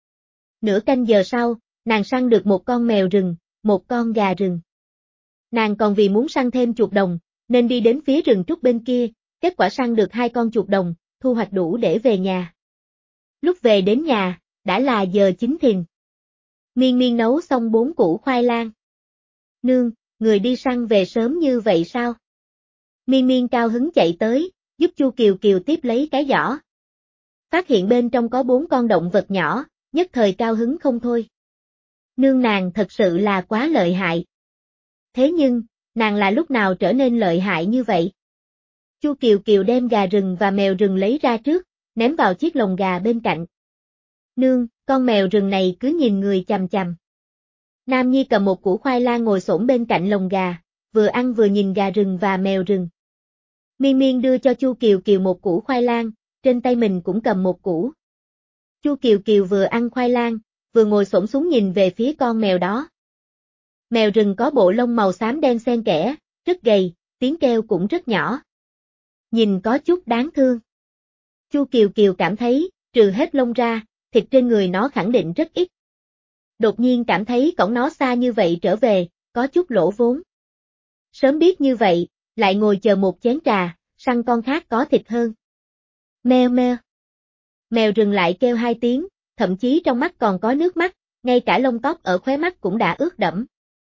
Nửa canh giờ sau, nàng săn được một con mèo rừng, một con gà rừng. Nàng còn vì muốn săn thêm chuột đồng, nên đi đến phía rừng trúc bên kia, kết quả săn được hai con chuột đồng, thu hoạch đủ để về nhà. Lúc về đến nhà, đã là giờ chín thìn. Miên Miên nấu xong bốn củ khoai lang. Nương, người đi săn về sớm như vậy sao? Miên Miên cao hứng chạy tới, giúp Chu Kiều Kiều tiếp lấy cái giỏ. Phát hiện bên trong có bốn con động vật nhỏ, nhất thời cao hứng không thôi. Nương nàng thật sự là quá lợi hại. Thế nhưng, nàng là lúc nào trở nên lợi hại như vậy? Chu Kiều Kiều đem gà rừng và mèo rừng lấy ra trước, ném vào chiếc lồng gà bên cạnh. Nương, con mèo rừng này cứ nhìn người chằm chằm. Nam Nhi cầm một củ khoai lang ngồi xổm bên cạnh lồng gà, vừa ăn vừa nhìn gà rừng và mèo rừng. Miên Miên đưa cho Chu Kiều Kiều một củ khoai lang, trên tay mình cũng cầm một củ. Chu Kiều Kiều vừa ăn khoai lang, vừa ngồi xổm xuống nhìn về phía con mèo đó. Mèo rừng có bộ lông màu xám đen xen kẽ, rất gầy, tiếng kêu cũng rất nhỏ. Nhìn có chút đáng thương. Chu Kiều Kiều cảm thấy, trừ hết lông ra, thịt trên người nó khẳng định rất ít. Đột nhiên cảm thấy cõng nó xa như vậy trở về, có chút lỗ vốn. Sớm biết như vậy, lại ngồi chờ một chén trà, săn con khác có thịt hơn. Meo meo. Mèo rừng lại kêu hai tiếng, thậm chí trong mắt còn có nước mắt, ngay cả lông tóc ở khóe mắt cũng đã ướt đẫm.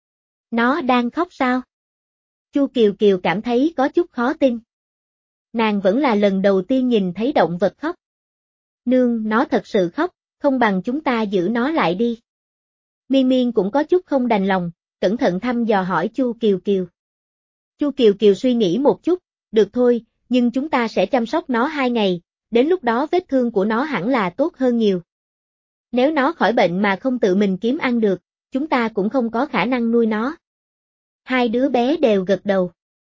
Nó đang khóc sao? Chu Kiều Kiều cảm thấy có chút khó tin. Nàng vẫn là lần đầu tiên nhìn thấy động vật khóc. Nương, nó thật sự khóc, không bằng chúng ta giữ nó lại đi. Miên Miên cũng có chút không đành lòng, cẩn thận thăm dò hỏi Chu Kiều Kiều. Chu Kiều Kiều suy nghĩ một chút, được thôi, nhưng chúng ta sẽ chăm sóc nó hai ngày, đến lúc đó vết thương của nó hẳn là tốt hơn nhiều. Nếu nó khỏi bệnh mà không tự mình kiếm ăn được, chúng ta cũng không có khả năng nuôi nó. Hai đứa bé đều gật đầu.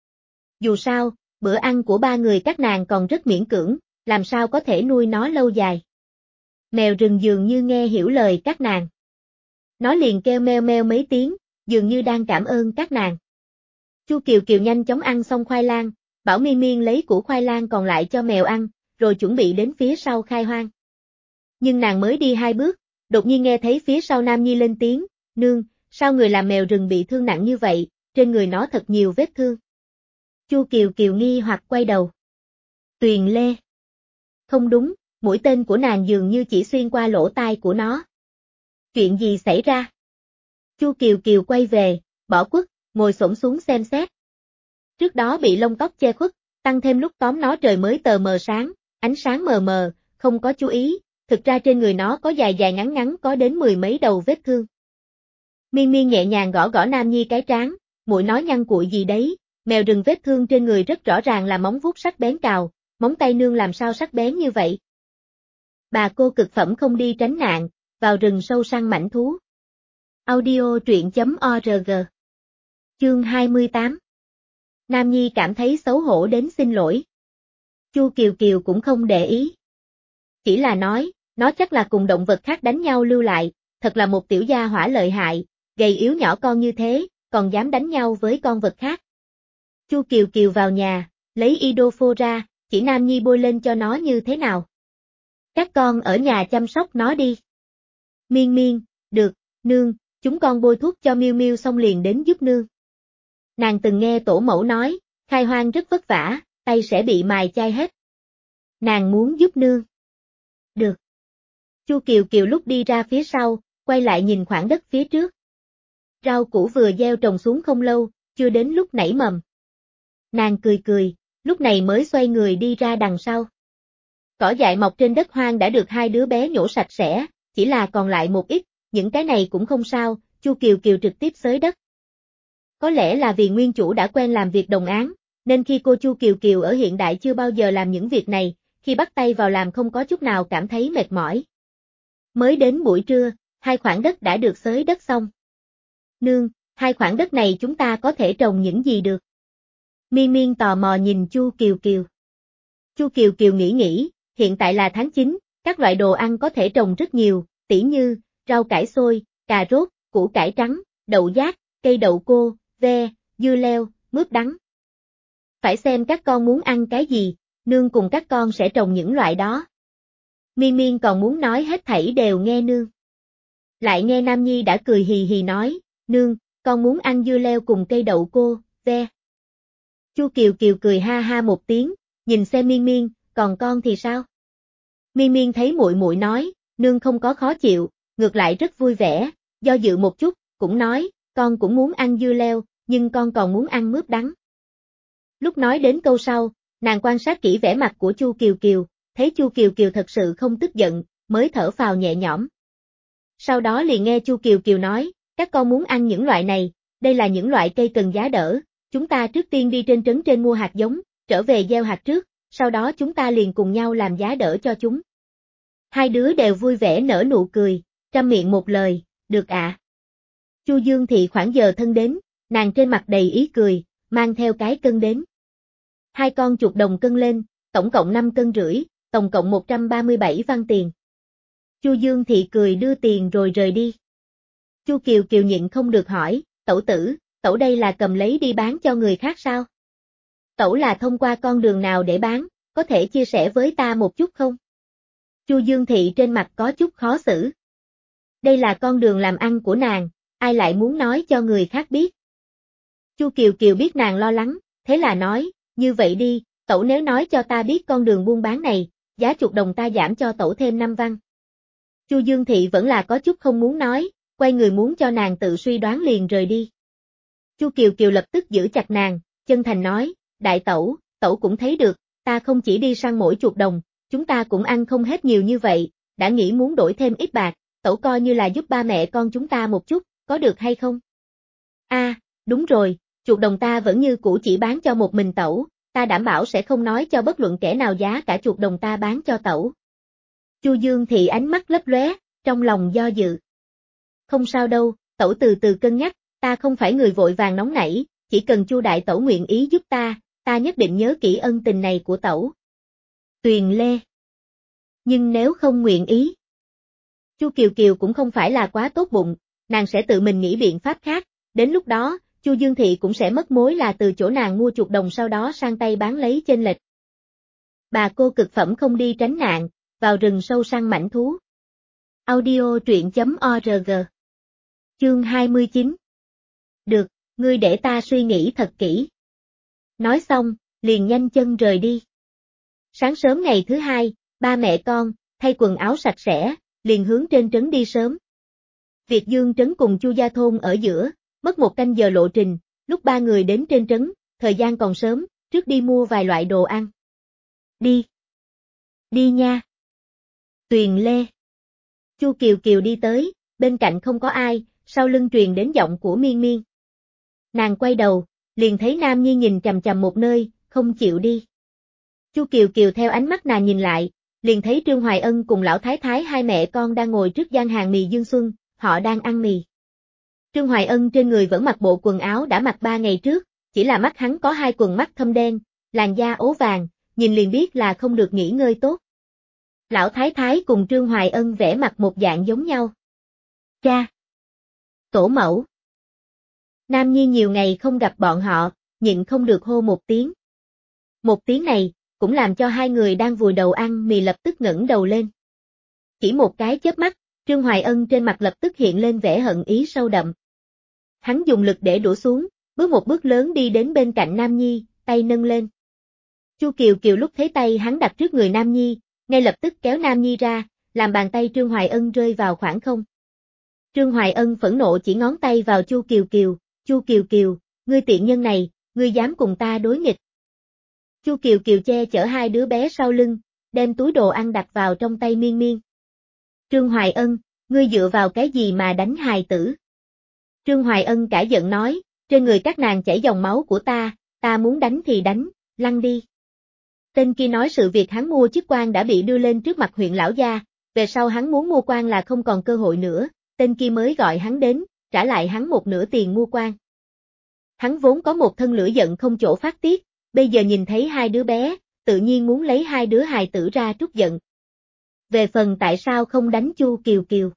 Dù sao, bữa ăn của ba người các nàng còn rất miễn cưỡng, làm sao có thể nuôi nó lâu dài. Mèo rừng dường như nghe hiểu lời các nàng. Nó liền kêu meo meo mấy tiếng, dường như đang cảm ơn các nàng. Chu Kiều Kiều nhanh chóng ăn xong khoai lang, bảo Miên Miên lấy củ khoai lang còn lại cho mèo ăn, rồi chuẩn bị đến phía sau khai hoang. Nhưng nàng mới đi hai bước, đột nhiên nghe thấy phía sau Nam Nhi lên tiếng, nương, sao người làm mèo rừng bị thương nặng như vậy, trên người nó thật nhiều vết thương. Chu Kiều Kiều nghi hoặc quay đầu. Tuyền Lê. Không đúng, mũi tên của nàng dường như chỉ xuyên qua lỗ tai của nó. Chuyện gì xảy ra? Chu Kiều Kiều quay về, bỏ quất, ngồi xổm xuống xem xét. Trước đó bị lông tóc che khuất, tăng thêm lúc tóm nó trời mới tờ mờ sáng, ánh sáng mờ mờ, không có chú ý, thực ra trên người nó có dài dài ngắn ngắn có đến mười mấy đầu vết thương. Miên Miên nhẹ nhàng gõ gõ Nam Nhi cái trán, muội nói nhăn cuội gì đấy, mèo rừng vết thương trên người rất rõ ràng là móng vuốt sắc bén cào, móng tay nương làm sao sắc bén như vậy. Bà cô cực phẩm không đi tránh nạn, vào rừng sâu săn mãnh thú. Audio truyện chấm org. Chương hai mươi tám. Nam Nhi cảm thấy xấu hổ đến xin lỗi. Chu Kiều Kiều cũng không để ý. Chỉ là nói, nó chắc là cùng động vật khác đánh nhau lưu lại, thật là một tiểu gia hỏa lợi hại, gầy yếu nhỏ con như thế, còn dám đánh nhau với con vật khác. Chu Kiều Kiều vào nhà, lấy Idophô ra, chỉ Nam Nhi bôi lên cho nó như thế nào. Các con ở nhà chăm sóc nó đi. Miên Miên, được, nương, chúng con bôi thuốc cho Miu Miu xong liền đến giúp nương. Nàng từng nghe tổ mẫu nói, khai hoang rất vất vả, tay sẽ bị mài chai hết. Nàng muốn giúp nương. Được. Chu Kiều Kiều lúc đi ra phía sau, quay lại nhìn khoảng đất phía trước. Rau củ vừa gieo trồng xuống không lâu, chưa đến lúc nảy mầm. Nàng cười cười, lúc này mới xoay người đi ra đằng sau. Cỏ dại mọc trên đất hoang đã được hai đứa bé nhổ sạch sẽ, chỉ là còn lại một ít, những cái này cũng không sao, Chu Kiều Kiều trực tiếp xới đất. Có lẽ là vì nguyên chủ đã quen làm việc đồng áng, nên khi cô Chu Kiều Kiều ở hiện đại chưa bao giờ làm những việc này, khi bắt tay vào làm không có chút nào cảm thấy mệt mỏi. Mới đến buổi trưa, hai khoảng đất đã được xới đất xong. Nương, hai khoảng đất này chúng ta có thể trồng những gì được? Miên Miên tò mò nhìn Chu Kiều Kiều. Chu Kiều Kiều nghĩ nghĩ, hiện tại là tháng chín, các loại đồ ăn có thể trồng rất nhiều, tỉ như rau cải xôi, cà rốt, củ cải trắng, đậu giác, cây đậu cô, ve, dưa leo, mướp đắng. Phải xem các con muốn ăn cái gì, nương cùng các con sẽ trồng những loại đó. Miên Miên còn muốn nói hết thảy đều nghe nương. Lại nghe Nam Nhi đã cười hì hì nói, nương, con muốn ăn dưa leo cùng cây đậu cô, ve. Chu Kiều Kiều cười ha ha một tiếng, nhìn xem Miên Miên, còn con thì sao? Miên Miên thấy muội muội nói, nương không có khó chịu, ngược lại rất vui vẻ, do dự một chút, cũng nói, con cũng muốn ăn dưa leo, nhưng con còn muốn ăn mướp đắng. Lúc nói đến câu sau, nàng quan sát kỹ vẻ mặt của Chu Kiều Kiều, thấy Chu Kiều Kiều thật sự không tức giận, mới thở phào nhẹ nhõm. Sau đó liền nghe Chu Kiều Kiều nói, các con muốn ăn những loại này, đây là những loại cây cần giá đỡ, chúng ta trước tiên đi trên trấn trên mua hạt giống, trở về gieo hạt trước, sau đó chúng ta liền cùng nhau làm giá đỡ cho chúng. Hai đứa đều vui vẻ nở nụ cười, trăm miệng một lời, được ạ. À. Chu Dương Thị khoảng giờ thân đến, nàng trên mặt đầy ý cười, mang theo cái cân đến. Hai con chuột đồng cân lên, tổng cộng năm cân rưỡi, tổng cộng một trăm ba mươi bảy văn tiền. Chu Dương Thị cười đưa tiền rồi rời đi. Chu Kiều Kiều nhịn không được hỏi, tẩu tử, tẩu đây là cầm lấy đi bán cho người khác sao? Tẩu là thông qua con đường nào để bán, có thể chia sẻ với ta một chút không? Chu Dương Thị trên mặt có chút khó xử. Đây là con đường làm ăn của nàng, ai lại muốn nói cho người khác biết? Chu Kiều Kiều biết nàng lo lắng, thế là nói, như vậy đi, tẩu nếu nói cho ta biết con đường buôn bán này, giá chuột đồng ta giảm cho tẩu thêm năm văn. Chu Dương Thị vẫn là có chút không muốn nói, quay người muốn cho nàng tự suy đoán liền rời đi. Chu Kiều Kiều lập tức giữ chặt nàng, chân thành nói, đại tẩu, tẩu cũng thấy được, ta không chỉ đi săn mỗi chuột đồng, chúng ta cũng ăn không hết nhiều như vậy, đã nghĩ muốn đổi thêm ít bạc, tẩu coi như là giúp ba mẹ con chúng ta một chút, có được hay không? A, à, đúng rồi, chuột đồng ta vẫn như cũ chỉ bán cho một mình tẩu, ta đảm bảo sẽ không nói cho bất luận kẻ nào giá cả chuột đồng ta bán cho tẩu. Chu Dương Thị ánh mắt lấp lóe, trong lòng do dự. Không sao đâu, tẩu từ từ cân nhắc, ta không phải người vội vàng nóng nảy, chỉ cần Chu đại tẩu nguyện ý giúp ta, ta nhất định nhớ kỹ ân tình này của tẩu. Tuyền Lê. Nhưng nếu không nguyện ý. Chu Kiều Kiều cũng không phải là quá tốt bụng, nàng sẽ tự mình nghĩ biện pháp khác, đến lúc đó, Chu Dương Thị cũng sẽ mất mối là từ chỗ nàng mua chuột đồng sau đó sang tay bán lấy chênh lệch. Bà cô cực phẩm không đi tránh nạn, vào rừng sâu săn mãnh thú. Audio truyện chấm org. Chương hai mươi chín. Được, ngươi để ta suy nghĩ thật kỹ. Nói xong, liền nhanh chân rời đi. Sáng sớm ngày thứ hai, ba mẹ con, thay quần áo sạch sẽ, liền hướng trên trấn đi sớm. Việt Dương trấn cùng Chu Gia thôn ở giữa, mất một canh giờ lộ trình, lúc ba người đến trên trấn, thời gian còn sớm, trước đi mua vài loại đồ ăn. Đi. Đi nha. Tuyền Lê. Chu Kiều Kiều đi tới, bên cạnh không có ai, sau lưng truyền đến giọng của Miên Miên. Nàng quay đầu, liền thấy Nam Nhi nhìn chằm chằm một nơi, không chịu đi. Chu Kiều Kiều theo ánh mắt nàng nhìn lại, liền thấy Trương Hoài Ân cùng lão thái thái hai mẹ con đang ngồi trước gian hàng mì Dương Xuân, họ đang ăn mì. Trương Hoài Ân trên người vẫn mặc bộ quần áo đã mặc ba ngày trước, chỉ là mắt hắn có hai quầng mắt thâm đen, làn da ố vàng, nhìn liền biết là không được nghỉ ngơi tốt. Lão Thái Thái cùng Trương Hoài Ân vẽ mặt một dạng giống nhau. Cha! Tổ mẫu! Nam Nhi nhiều ngày không gặp bọn họ, nhịn không được hô một tiếng. Một tiếng này, cũng làm cho hai người đang vùi đầu ăn mì lập tức ngẩng đầu lên. Chỉ một cái chớp mắt, Trương Hoài Ân trên mặt lập tức hiện lên vẻ hận ý sâu đậm. Hắn dùng lực để đổ xuống, bước một bước lớn đi đến bên cạnh Nam Nhi, tay nâng lên. Chu Kiều Kiều lúc thấy tay hắn đặt trước người Nam Nhi, ngay lập tức kéo Nam Nhi ra, làm bàn tay Trương Hoài Ân rơi vào khoảng không. Trương Hoài Ân phẫn nộ chỉ ngón tay vào Chu Kiều Kiều, Chu Kiều Kiều, ngươi tiện nhân này, ngươi dám cùng ta đối nghịch. Chu Kiều Kiều che chở hai đứa bé sau lưng, đem túi đồ ăn đặt vào trong tay Miên Miên. Trương Hoài Ân, ngươi dựa vào cái gì mà đánh hài tử? Trương Hoài Ân cả giận nói, trên người các nàng chảy dòng máu của ta, ta muốn đánh thì đánh, lăn đi. Tên kia nói sự việc hắn mua chức quan đã bị đưa lên trước mặt huyện lão gia, về sau hắn muốn mua quan là không còn cơ hội nữa, tên kia mới gọi hắn đến, trả lại hắn một nửa tiền mua quan. Hắn vốn có một thân lửa giận không chỗ phát tiết, bây giờ nhìn thấy hai đứa bé, tự nhiên muốn lấy hai đứa hài tử ra trút giận. Về phần tại sao không đánh Chu Kiều Kiều?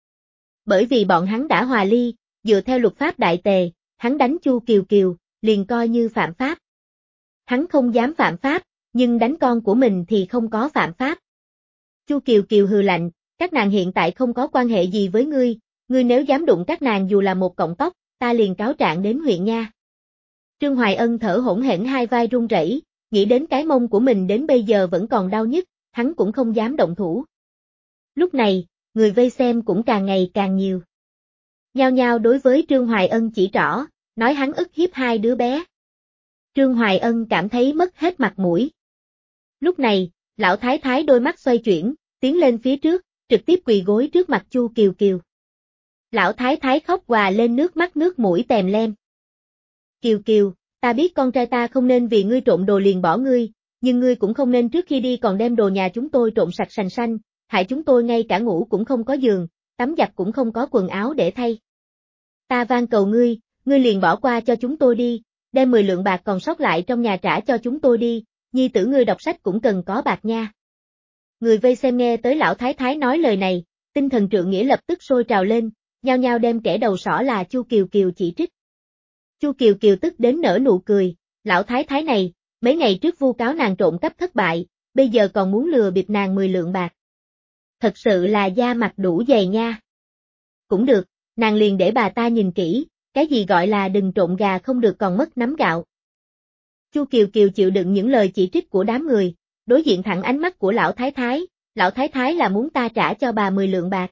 Bởi vì bọn hắn đã hòa ly, dựa theo luật pháp đại tề, hắn đánh Chu Kiều Kiều, liền coi như phạm pháp. Hắn không dám phạm pháp, nhưng đánh con của mình thì không có phạm pháp. Chu Kiều Kiều hừ lạnh, các nàng hiện tại không có quan hệ gì với ngươi, ngươi nếu dám đụng các nàng dù là một cọng tóc, ta liền cáo trạng đến huyện nha. Trương Hoài Ân thở hổn hển hai vai run rẩy, nghĩ đến cái mông của mình đến bây giờ vẫn còn đau nhức, hắn cũng không dám động thủ. Lúc này, người vây xem cũng càng ngày càng nhiều. Nhao nhao đối với Trương Hoài Ân chỉ trỏ, nói hắn ức hiếp hai đứa bé. Trương Hoài Ân cảm thấy mất hết mặt mũi. Lúc này, lão thái thái đôi mắt xoay chuyển, tiến lên phía trước, trực tiếp quỳ gối trước mặt Chu Kiều Kiều. Lão thái thái khóc hòa lên nước mắt nước mũi tèm lem. Kiều Kiều, ta biết con trai ta không nên vì ngươi trộm đồ liền bỏ ngươi, nhưng ngươi cũng không nên trước khi đi còn đem đồ nhà chúng tôi trộm sạch sành xanh, hại chúng tôi ngay cả ngủ cũng không có giường, tắm giặt cũng không có quần áo để thay. Ta van cầu ngươi, ngươi liền bỏ qua cho chúng tôi đi, đem mười lượng bạc còn sót lại trong nhà trả cho chúng tôi đi, nhi tử ngươi đọc sách cũng cần có bạc nha. Người vây xem nghe tới lão thái thái nói lời này, tinh thần trượng nghĩa lập tức sôi trào lên, nhao nhao đem kẻ đầu sỏ là Chu Kiều Kiều chỉ trích. Chu Kiều Kiều tức đến nở nụ cười, lão thái thái này, mấy ngày trước vu cáo nàng trộm cắp thất bại, bây giờ còn muốn lừa bịp nàng mười lượng bạc. Thật sự là da mặt đủ dày nha. Cũng được, nàng liền để bà ta nhìn kỹ, cái gì gọi là đừng trộn gà không được còn mất nắm gạo. Chu Kiều Kiều chịu đựng những lời chỉ trích của đám người, đối diện thẳng ánh mắt của lão thái thái, lão thái thái là muốn ta trả cho bà mười lượng bạc.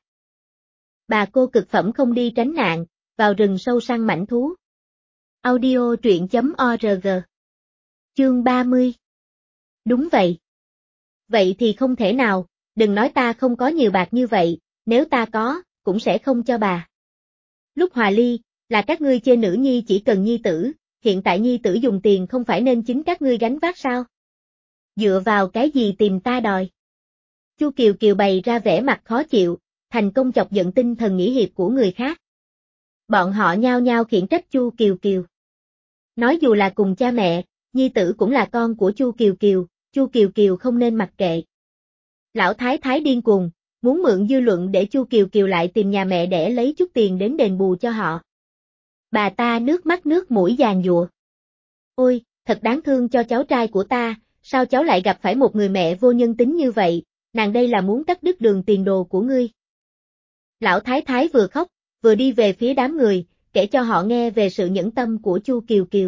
Bà cô cực phẩm không đi tránh nạn, vào rừng sâu săn mãnh thú. Audio truyện chấm org. Chương ba mươi. Đúng vậy. Vậy thì không thể nào, đừng nói ta không có nhiều bạc như vậy, nếu ta có, cũng sẽ không cho bà. Lúc hòa ly, là các ngươi chê nữ nhi chỉ cần nhi tử, hiện tại nhi tử dùng tiền không phải nên chính các ngươi gánh vác sao? Dựa vào cái gì tìm ta đòi? Chu Kiều Kiều bày ra vẻ mặt khó chịu, thành công chọc giận tinh thần nghĩa hiệp của người khác. Bọn họ nhao nhao khiển trách Chu Kiều Kiều. Nói dù là cùng cha mẹ, nhi tử cũng là con của Chu Kiều Kiều, Chu Kiều Kiều không nên mặc kệ. Lão thái thái điên cuồng, muốn mượn dư luận để Chu Kiều Kiều lại tìm nhà mẹ đẻ lấy chút tiền đến đền bù cho họ. Bà ta nước mắt nước mũi giàn giụa. Ôi, thật đáng thương cho cháu trai của ta, sao cháu lại gặp phải một người mẹ vô nhân tính như vậy, nàng đây là muốn cắt đứt đường tiền đồ của ngươi. Lão thái thái vừa khóc, vừa đi về phía đám người, kể cho họ nghe về sự nhẫn tâm của Chu Kiều Kiều.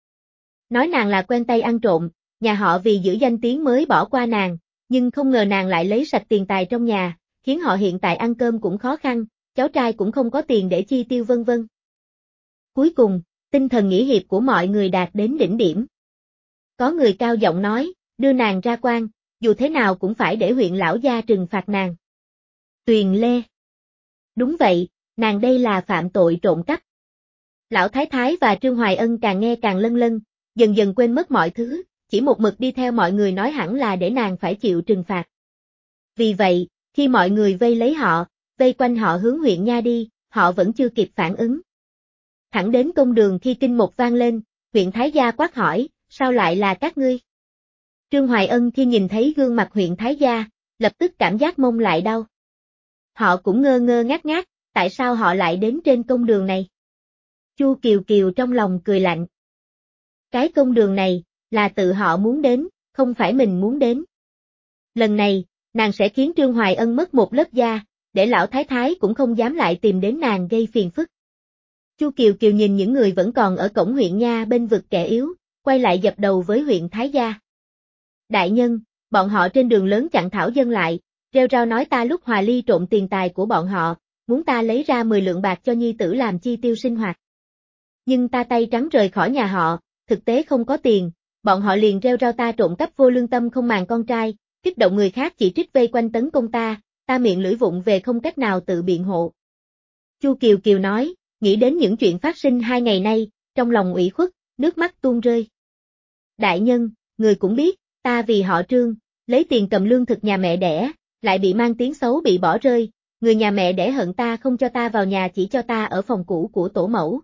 Nói nàng là quen tay ăn trộm, nhà họ vì giữ danh tiếng mới bỏ qua nàng, nhưng không ngờ nàng lại lấy sạch tiền tài trong nhà, khiến họ hiện tại ăn cơm cũng khó khăn, cháu trai cũng không có tiền để chi tiêu vân vân. Cuối cùng, tinh thần nghĩa hiệp của mọi người đạt đến đỉnh điểm. Có người cao giọng nói, đưa nàng ra quan, dù thế nào cũng phải để huyện lão gia trừng phạt nàng. Tuyền Lê. Đúng vậy, nàng đây là phạm tội trộm cắp. Lão Thái Thái và Trương Hoài Ân càng nghe càng lân lân, dần dần quên mất mọi thứ, chỉ một mực đi theo mọi người nói hẳn là để nàng phải chịu trừng phạt. Vì vậy, khi mọi người vây lấy họ, vây quanh họ hướng huyện nha đi, họ vẫn chưa kịp phản ứng. Thẳng đến công đường khi kinh một vang lên, huyện Thái Gia quát hỏi, sao lại là các ngươi? Trương Hoài Ân khi nhìn thấy gương mặt huyện Thái Gia, lập tức cảm giác mông lại đau. Họ cũng ngơ ngơ ngác ngác, tại sao họ lại đến trên công đường này? Chu Kiều Kiều trong lòng cười lạnh. Cái công đường này, là tự họ muốn đến, không phải mình muốn đến. Lần này, nàng sẽ khiến Trương Hoài Ân mất một lớp da, để lão thái thái cũng không dám lại tìm đến nàng gây phiền phức. Chu Kiều Kiều nhìn những người vẫn còn ở cổng huyện nha bên vực kẻ yếu, quay lại dập đầu với huyện Thái Gia. Đại nhân, bọn họ trên đường lớn chặn thảo dân lại, rêu rao nói ta lúc hòa ly trộm tiền tài của bọn họ, muốn ta lấy ra mười lượng bạc cho nhi tử làm chi tiêu sinh hoạt. Nhưng ta tay trắng rời khỏi nhà họ, thực tế không có tiền, bọn họ liền rêu rao ta trộm cắp vô lương tâm không màng con trai, kích động người khác chỉ trích vây quanh tấn công ta, ta miệng lưỡi vụng về không cách nào tự biện hộ. Chu Kiều Kiều nói, nghĩ đến những chuyện phát sinh hai ngày nay, trong lòng ủy khuất, nước mắt tuôn rơi. Đại nhân, người cũng biết, ta vì họ Trương, lấy tiền cầm lương thực nhà mẹ đẻ, lại bị mang tiếng xấu bị bỏ rơi, người nhà mẹ đẻ hận ta không cho ta vào nhà chỉ cho ta ở phòng cũ của tổ mẫu.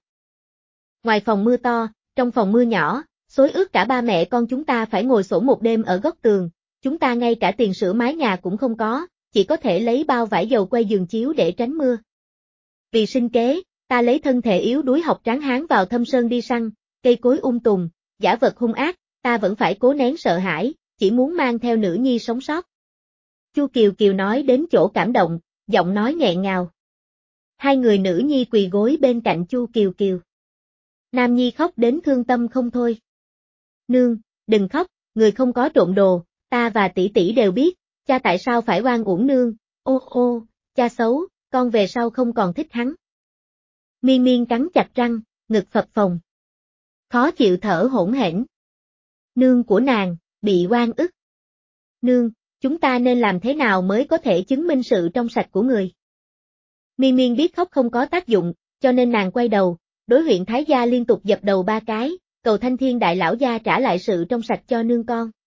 Ngoài phòng mưa to, trong phòng mưa nhỏ, xối ướt cả ba mẹ con chúng ta phải ngồi xổm một đêm ở góc tường, chúng ta ngay cả tiền sửa mái nhà cũng không có, chỉ có thể lấy bao vải dầu quay giường chiếu để tránh mưa. Vì sinh kế, ta lấy thân thể yếu đuối học tráng hán vào thâm sơn đi săn, cây cối um tùm, giả vật hung ác, ta vẫn phải cố nén sợ hãi, chỉ muốn mang theo nữ nhi sống sót. Chu Kiều Kiều nói đến chỗ cảm động, giọng nói nghẹn ngào. Hai người nữ nhi quỳ gối bên cạnh Chu Kiều Kiều. Nam nhi khóc đến thương tâm không thôi. Nương, đừng khóc, người không có trộm đồ, ta và tỷ tỷ đều biết, cha tại sao phải oan uổng nương, ô ô, cha xấu, con về sau không còn thích hắn. Miên Miên cắn chặt răng, ngực phập phồng. Khó chịu thở hổn hển. Nương của nàng, bị oan ức. Nương, chúng ta nên làm thế nào mới có thể chứng minh sự trong sạch của người? Miên Miên biết khóc không có tác dụng, cho nên nàng quay đầu, đối huyện Thái Gia liên tục dập đầu ba cái, cầu Thanh Thiên Đại Lão Gia trả lại sự trong sạch cho nương con.